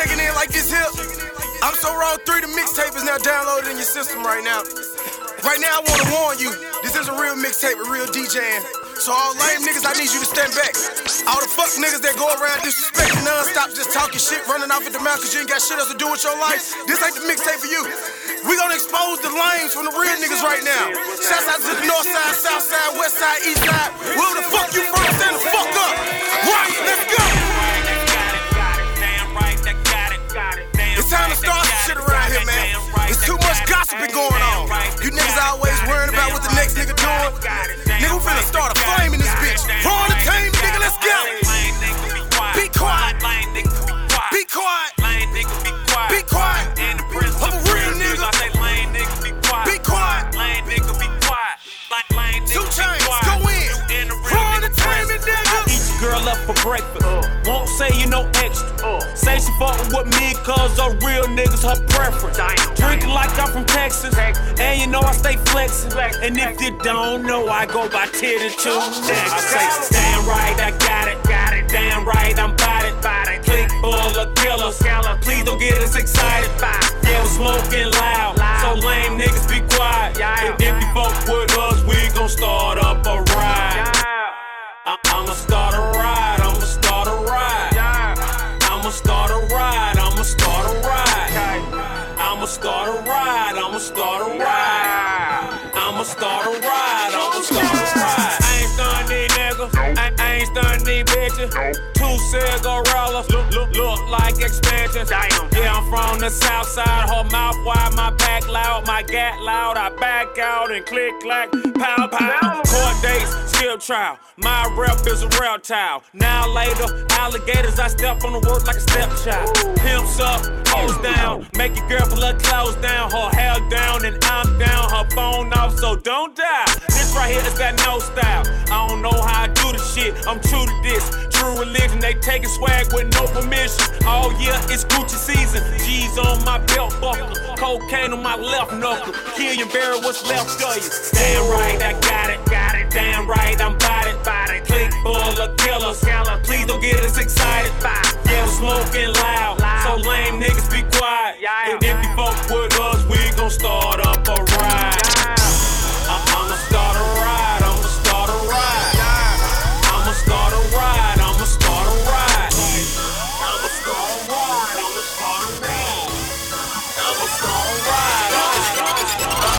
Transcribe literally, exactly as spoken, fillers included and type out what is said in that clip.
checking in like this here. I'm So Raw three, the mixtape is now downloaded in your system right now. Right now, I want to warn you, this is a real mixtape with real DJing. So all lame niggas, I need you to stand back. All the fuck niggas that go around disrespecting non-stop, just talking shit, running off at the mouth cause you ain't got shit else to do with your life. This ain't the mixtape for you. We gonna expose the lames from the real niggas right now. Shouts out to the north side, south side, west side, east side. Where the fuck you from? Stand the fuck up. Right, let's go. It's time to start some shit around here, man. There's too much gossiping going on. You niggas always worrying about what the next nigga doing. Nigga, we finna start a flame in this bitch. Raw Entertainment, nigga, let's go. Be quiet. Be quiet. Be quiet. I'm a real nigga. Be quiet. Two chains, go in. Raw Entertainment, nigga. Eat your girl up for breakfast. Won't say you no extra. Say she fuckin' with me cause her real niggas her preference. Drinkin' like I'm from Texas, and you know I stay flexin'. And if you don't know, I go by ten and two next. I say, damn right, I got it, got it. Damn right, I'm bout it, bout it. Click full of killers, please don't get us excited. Yeah, we're smoking loud, so lame niggas be quiet. And if you fuck with us, we gon' start up a ride. I- I'ma start a ride, I'ma start a ride. I'ma start a ride, I'ma start a ride. I'ma start a ride, I'ma start a ride. I'ma start a ride, I'ma start a ride. I ain't stunning these niggas, I, I ain't stunning these bitches. Two cigarillas, look, look, look like expansion. Yeah, I'm from the south side, her mouth wide, my back loud, my gat loud. I back out and click, clack, pow, pow. Court dates, still trial. My rep is a real towel. Now later, alligators, I step on the work like a stepchild. Pimps up, hoes down, make your girl pull her clothes down, her hair down, and I'm down, her phone off, so don't die. This right here is that no style. I don't know how I do the shit, I'm true to this. True religion, they taking swag with no permission. All year, it's Gucci season. G's on my belt buckle, cocaine on my left knuckle. Kill you, bury what's left of you. Damn right, I got it, got it. Damn right, I'm bout it. Click full of killers, please don't get us excited. Yeah, we're smoking loud,